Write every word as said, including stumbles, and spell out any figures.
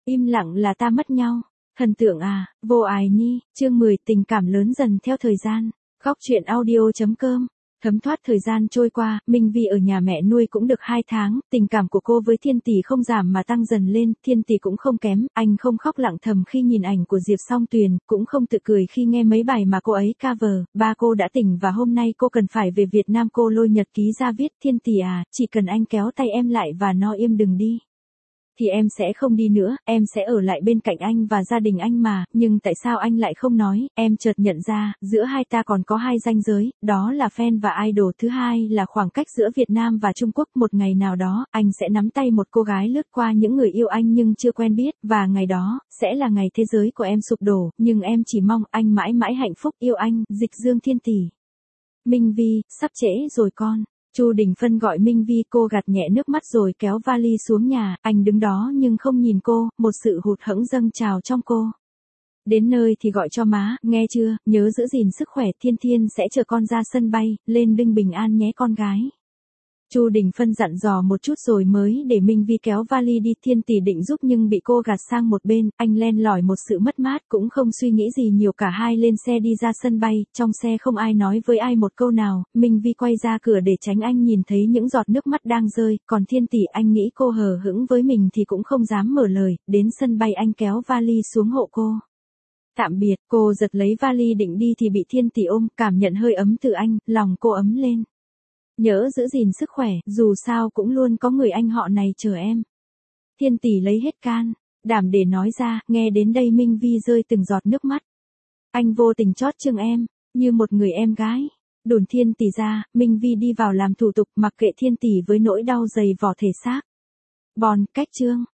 Im lặng là ta mất nhau. Thần tượng à, vô ái nhi, chương mười tình cảm lớn dần theo thời gian. Góc truyện audio chấm com. Thấm thoát thời gian trôi qua, Minh Vi ở nhà mẹ nuôi cũng được hai tháng, tình cảm của cô với Thiên Tỷ không giảm mà tăng dần lên, Thiên Tỷ cũng không kém, anh không khóc lặng thầm khi nhìn ảnh của Diệp Song Tuyền, cũng không tự cười khi nghe mấy bài mà cô ấy cover, ba cô đã tỉnh và hôm nay cô cần phải về Việt Nam, cô lôi nhật ký ra viết, Thiên Tỷ à, chỉ cần anh kéo tay em lại và nói im đừng đi. Thì em sẽ không đi nữa, em sẽ ở lại bên cạnh anh và gia đình anh mà, nhưng tại sao anh lại không nói, em chợt nhận ra, giữa hai ta còn có hai ranh giới, đó là fan và idol, thứ hai là khoảng cách giữa Việt Nam và Trung Quốc, một ngày nào đó, anh sẽ nắm tay một cô gái lướt qua những người yêu anh nhưng chưa quen biết, và ngày đó, sẽ là ngày thế giới của em sụp đổ, nhưng em chỉ mong anh mãi mãi hạnh phúc, yêu anh, Dịch Dương Thiên Tỷ. Minh Vi, sắp trễ rồi con. Chu Đình Phân gọi Minh Vi, cô gạt nhẹ nước mắt rồi kéo vali xuống nhà, anh đứng đó nhưng không nhìn cô, một sự hụt hẫng dâng trào trong cô. Đến nơi thì gọi cho má, nghe chưa, nhớ giữ gìn sức khỏe, Thiên Thiên sẽ chờ con ra sân bay, lên đinh bình an nhé con gái. Chu Đình Phân dặn dò một chút rồi mới để Minh Vi kéo vali đi, Thiên Tỷ định giúp nhưng bị cô gạt sang một bên, anh len lỏi một sự mất mát cũng không suy nghĩ gì nhiều, cả hai lên xe đi ra sân bay, trong xe không ai nói với ai một câu nào, Minh Vi quay ra cửa để tránh anh nhìn thấy những giọt nước mắt đang rơi, còn Thiên Tỷ anh nghĩ cô hờ hững với mình thì cũng không dám mở lời, đến sân bay anh kéo vali xuống hộ cô. Tạm biệt, cô giật lấy vali định đi thì bị Thiên Tỷ ôm, cảm nhận hơi ấm từ anh, lòng cô ấm lên. Nhớ giữ gìn sức khỏe, dù sao cũng luôn có người anh họ này chờ em. Thiên Tỷ lấy hết can đảm để nói ra, nghe đến đây Minh Vi rơi từng giọt nước mắt. Anh vô tình chót chưng em, như một người em gái. Đồn Thiên Tỷ ra, Minh Vi đi vào làm thủ tục, mặc kệ Thiên Tỷ với nỗi đau dày vò thể xác. Bòn, cách chương.